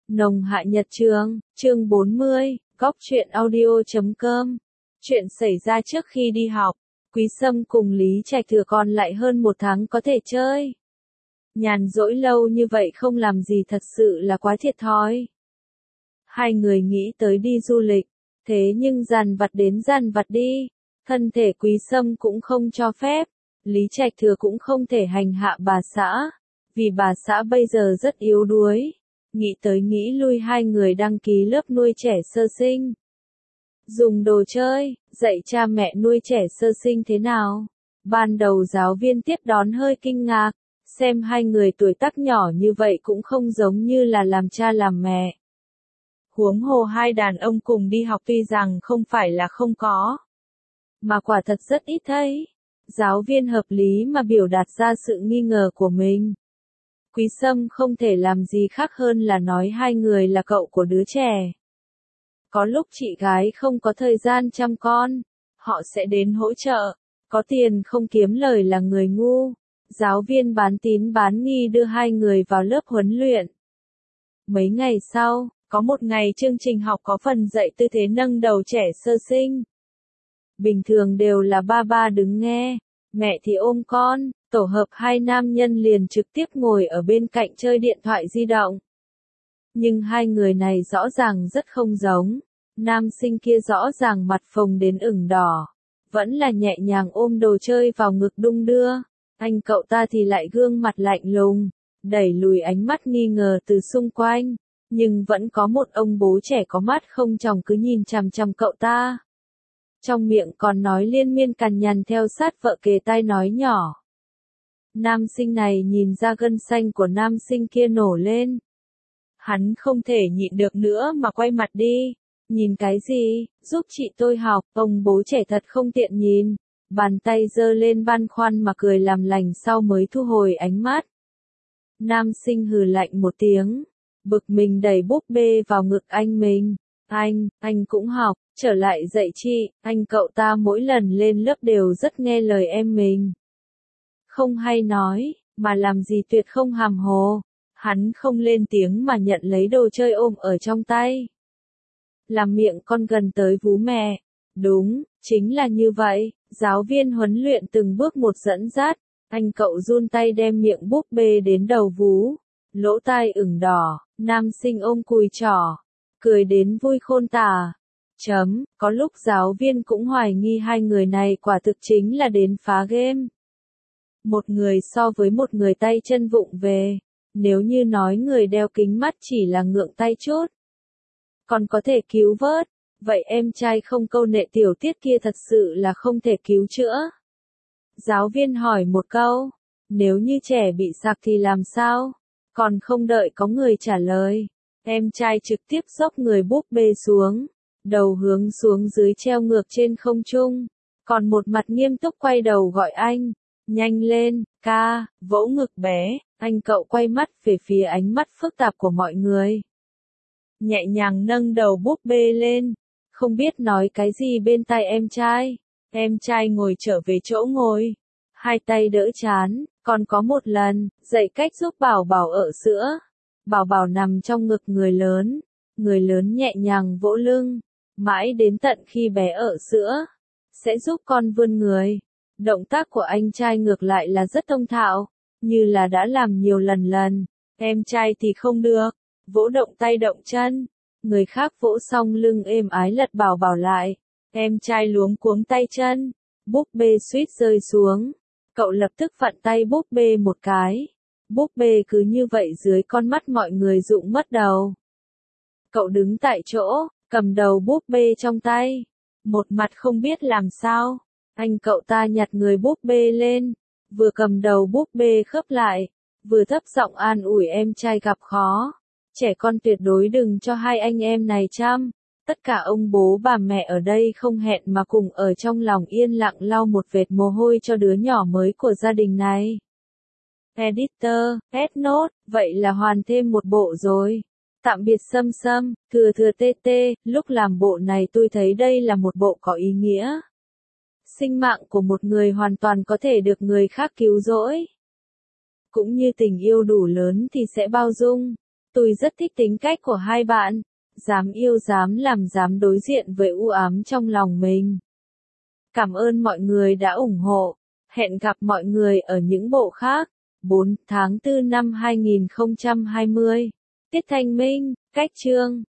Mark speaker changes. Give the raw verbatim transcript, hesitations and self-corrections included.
Speaker 1: Nồng Hạ Nhật Trường, chương bốn mươi, góc truyện audio chấm com. Chuyện xảy ra trước khi đi học, Quý Sâm cùng Lý Trạch Thừa còn lại hơn một tháng có thể chơi. Nhàn rỗi lâu như vậy không làm gì thật sự là quá thiệt thòi. Hai người nghĩ tới đi du lịch, thế nhưng dàn vặt đến dàn vặt đi, thân thể Quý Sâm cũng không cho phép, Lý Trạch Thừa cũng không thể hành hạ bà xã, vì bà xã bây giờ rất yếu đuối. Nghĩ tới nghĩ lui hai người đăng ký lớp nuôi trẻ sơ sinh. Dùng đồ chơi, dạy cha mẹ nuôi trẻ sơ sinh thế nào? Ban đầu giáo viên tiếp đón hơi kinh ngạc, xem hai người tuổi tác nhỏ như vậy cũng không giống như là làm cha làm mẹ. Huống hồ hai đàn ông cùng đi học tuy rằng không phải là không có, mà quả thật rất ít thấy. Giáo viên hợp lý mà biểu đạt ra sự nghi ngờ của mình. Quý Sâm không thể làm gì khác hơn là nói hai người là cậu của đứa trẻ. Có lúc chị gái không có thời gian chăm con, họ sẽ đến hỗ trợ, có tiền không kiếm lời là người ngu. Giáo viên bán tín bán nghi đưa hai người vào lớp huấn luyện. Mấy ngày sau, có một ngày chương trình học có phần dạy tư thế nâng đầu trẻ sơ sinh. Bình thường đều là ba ba đứng nghe, mẹ thì ôm con. Tổ hợp hai nam nhân liền trực tiếp ngồi ở bên cạnh chơi điện thoại di động. Nhưng hai người này rõ ràng rất không giống. Nam sinh kia rõ ràng mặt phồng đến ửng đỏ. Vẫn là nhẹ nhàng ôm đồ chơi vào ngực đung đưa. Anh cậu ta thì lại gương mặt lạnh lùng, đẩy lùi ánh mắt nghi ngờ từ xung quanh. Nhưng vẫn có một ông bố trẻ có mắt không tròng cứ nhìn chằm chằm cậu ta. Trong miệng còn nói liên miên cằn nhằn theo sát vợ kề tai nói nhỏ. Nam sinh này nhìn ra gân xanh của nam sinh kia nổ lên. Hắn không thể nhịn được nữa mà quay mặt đi. Nhìn cái gì, giúp chị tôi học, ông bố trẻ thật không tiện nhìn. Bàn tay giơ lên băn khoăn mà cười làm lành sau mới thu hồi ánh mắt. Nam sinh hừ lạnh một tiếng, bực mình đẩy búp bê vào ngực anh mình. Anh, anh cũng học, trở lại dạy chị, anh cậu ta mỗi lần lên lớp đều rất nghe lời em mình. Không hay nói, mà làm gì tuyệt không hàm hồ. Hắn không lên tiếng mà nhận lấy đồ chơi ôm ở trong tay. Làm miệng con gần tới vú mẹ. Đúng, chính là như vậy. Giáo viên huấn luyện từng bước một dẫn dắt. Anh cậu run tay đem miệng búp bê đến đầu vú. Lỗ tai ửng đỏ, nam sinh ôm cùi trỏ. Cười đến vui khôn tả. Chấm, có lúc giáo viên cũng hoài nghi hai người này quả thực chính là đến phá game. Một người so với một người tay chân vụng về. Nếu như nói người đeo kính mắt chỉ là ngượng tay chút, còn có thể cứu vớt, vậy em trai không câu nệ tiểu tiết kia thật sự là không thể cứu chữa. Giáo viên hỏi một câu, nếu như trẻ bị sặc thì làm sao? Còn không đợi có người trả lời, em trai trực tiếp xốc người búp bê xuống, đầu hướng xuống dưới treo ngược trên không trung, còn một mặt nghiêm túc quay đầu gọi anh. Nhanh lên, ca, vỗ ngực bé, anh cậu quay mắt về phía ánh mắt phức tạp của mọi người. Nhẹ nhàng nâng đầu búp bê lên, không biết nói cái gì bên tai em trai. Em trai ngồi trở về chỗ ngồi, hai tay đỡ chán, còn có một lần, dạy cách giúp bảo bảo ợ sữa. Bảo bảo nằm trong ngực người lớn, người lớn nhẹ nhàng vỗ lưng, mãi đến tận khi bé ợ sữa, sẽ giúp con vươn người. Động tác của anh trai ngược lại là rất thông thạo, như là đã làm nhiều lần lần. Em trai thì không được, vỗ động tay động chân. Người khác vỗ xong lưng êm ái lật bảo bảo lại. Em trai luống cuống tay chân, búp bê suýt rơi xuống. Cậu lập tức vặn tay búp bê một cái. Búp bê cứ như vậy dưới con mắt mọi người rụng mất đầu. Cậu đứng tại chỗ, cầm đầu búp bê trong tay, một mặt không biết làm sao. Anh cậu ta nhặt người búp bê lên, vừa cầm đầu búp bê khớp lại, vừa thấp giọng an ủi em trai gặp khó. Trẻ con tuyệt đối đừng cho hai anh em này chăm. Tất cả ông bố bà mẹ ở đây không hẹn mà cùng ở trong lòng yên lặng lau một vệt mồ hôi cho đứa nhỏ mới của gia đình này. Editor, Ednote, vậy là hoàn thêm một bộ rồi. Tạm biệt Sâm Sâm, thừa thừa tê tê, lúc làm bộ này tôi thấy đây là một bộ có ý nghĩa. Sinh mạng của một người hoàn toàn có thể được người khác cứu rỗi. Cũng như tình yêu đủ lớn thì sẽ bao dung. Tôi rất thích tính cách của hai bạn. Dám yêu dám làm dám đối diện với u ám trong lòng mình. Cảm ơn mọi người đã ủng hộ. Hẹn gặp mọi người ở những bộ khác. bốn tháng tư năm hai nghìn không trăm hai mươi. Tiết Thanh Minh, Cách Chương.